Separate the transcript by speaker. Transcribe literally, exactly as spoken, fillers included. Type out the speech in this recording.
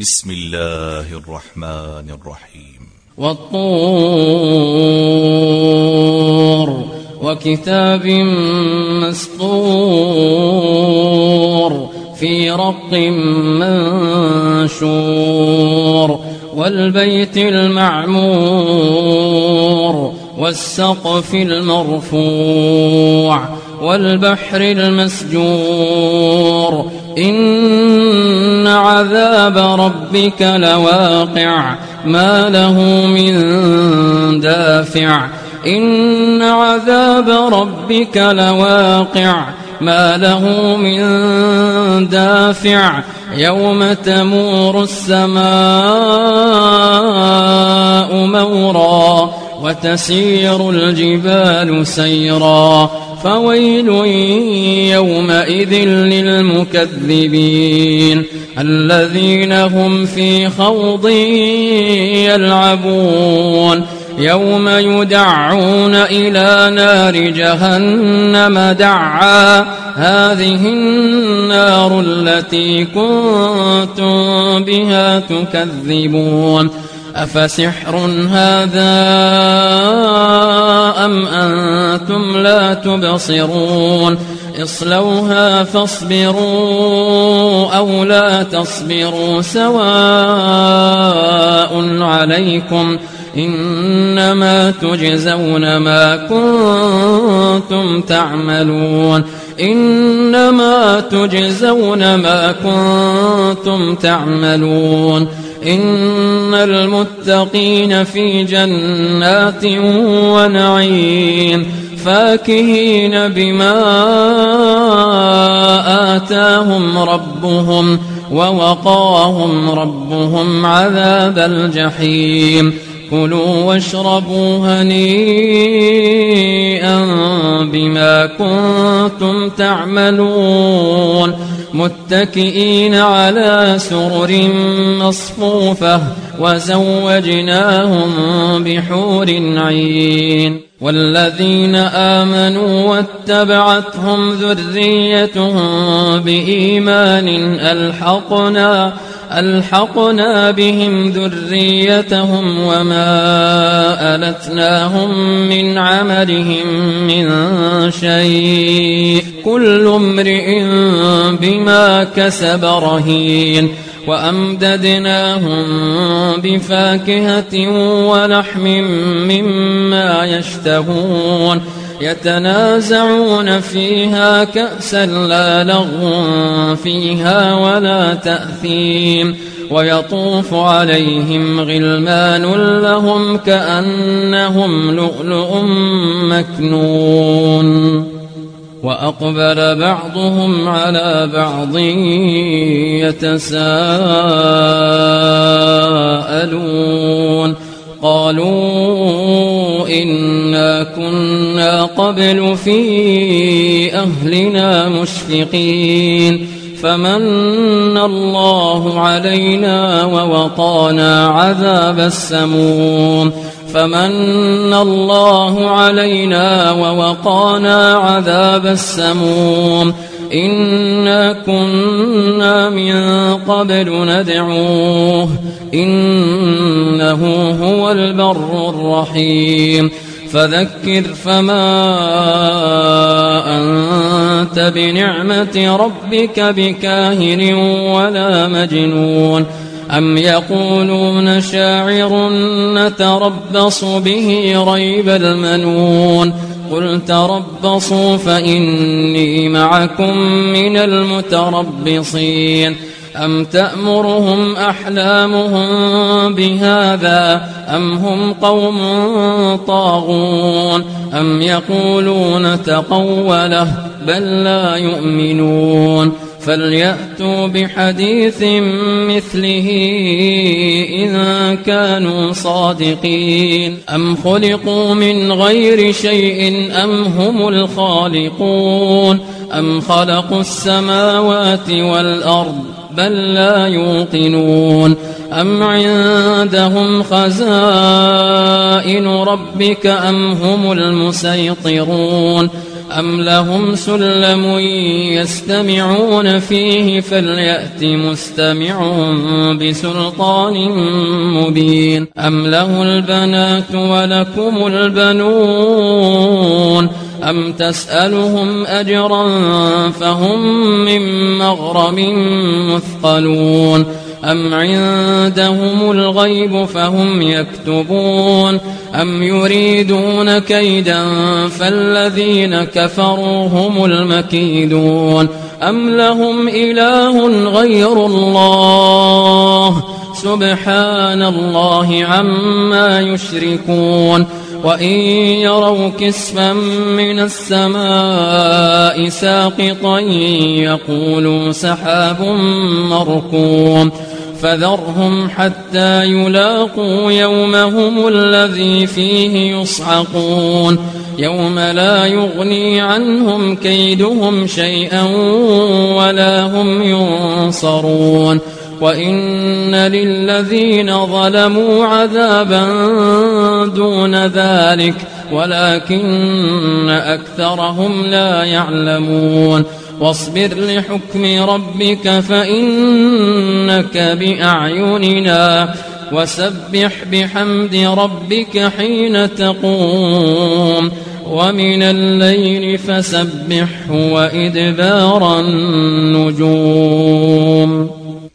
Speaker 1: بسم الله الرحمن الرحيم
Speaker 2: والطور وكتاب مسطور في رق منشور والبيت المعمور والسقف المرفوع والبحر المسجور إن عذاب ربك لواقع ما له من دافع إن عذاب ربك لواقع ما له من دافع يوم تمور السماء مورا وتسير الجبال سيرا فويل يومئذ للمكذبين الذين هم في خوض يلعبون يوم يدعون إلى نار جهنم دعا هذه النار التي كنتم بها تكذبون أفسحر هذا أم أنتم لا تبصرون اصلوها فاصبروا أو لا تصبروا سواء عليكم إنما تجزون ما كنتم تعملون إنما تجزون ما كنتم تعملون إن المتقين في جنات ونعيم فاكهين بما آتاهم ربهم ووقاهم ربهم عذاب الجحيم كلوا واشربوا هنيئا بما كنتم تعملون متكئين على سرر مصفوفة وزوجناهم بحور عين والذين آمنوا واتبعتهم ذريتهم بإيمان ألحقنا ألحقنا بهم ذريتهم وما ألتناهم من عملهم من شيء كل امرئ بما كسب رهين وأمددناهم بفاكهة ولحم مما يشتهون يتنازعون فيها كأسا لا لغو فيها ولا تأثيم ويطوف عليهم غلمان لهم كأنهم لؤلؤ مكنون وأقبل بعضهم على بعض يتساءلون قالوا إنا كنا قبل في أهلنا مشفقين فمن الله علينا ووقانا عذاب السموم فمن الله علينا ووقانا عذاب السموم إنا كنا من قبل ندعوه إنه هو البر الرحيم فذكر فما أنت بنعمة ربك بكاهن ولا مجنون أم يقولون شاعر نتربص به ريب المنون قل تربصوا فإني معكم من المتربصين أم تأمرهم أحلامهم بهذا أم هم قوم طاغون أم يقولون تقوله بل لا يؤمنون فليأتوا بحديث مثله إذا كانوا صادقين أم خلقوا من غير شيء أم هم الخالقون أم خلقوا السماوات والأرض بل لا يوقنون أم عندهم خزائن ربك أم هم المسيطرون أم لهم سلم يستمعون فيه فليأت مستمع بسلطان مبين أم له البنات ولكم البنون أم تسألهم أجرا فهم من مغرم مثقلون أم عندهم الغيب فهم يكتبون أم يريدون كيدا فالذين كفروا هم المكيدون أم لهم إله غير الله سبحان الله عما يشركون وإن يروا كسفا من السماء ساقطا يقولوا سحاب مركوم فذرهم حتى يلاقوا يومهم الذي فيه يصعقون يوم لا يغني عنهم كيدهم شيئا ولا هم ينصرون وإن للذين ظلموا عذابا دون ذلك ولكن أكثرهم لا يعلمون واصبر لحكم ربك فإنك بأعيننا وسبح بحمد ربك حين تقوم ومن الليل فسبحه وإدبار النجوم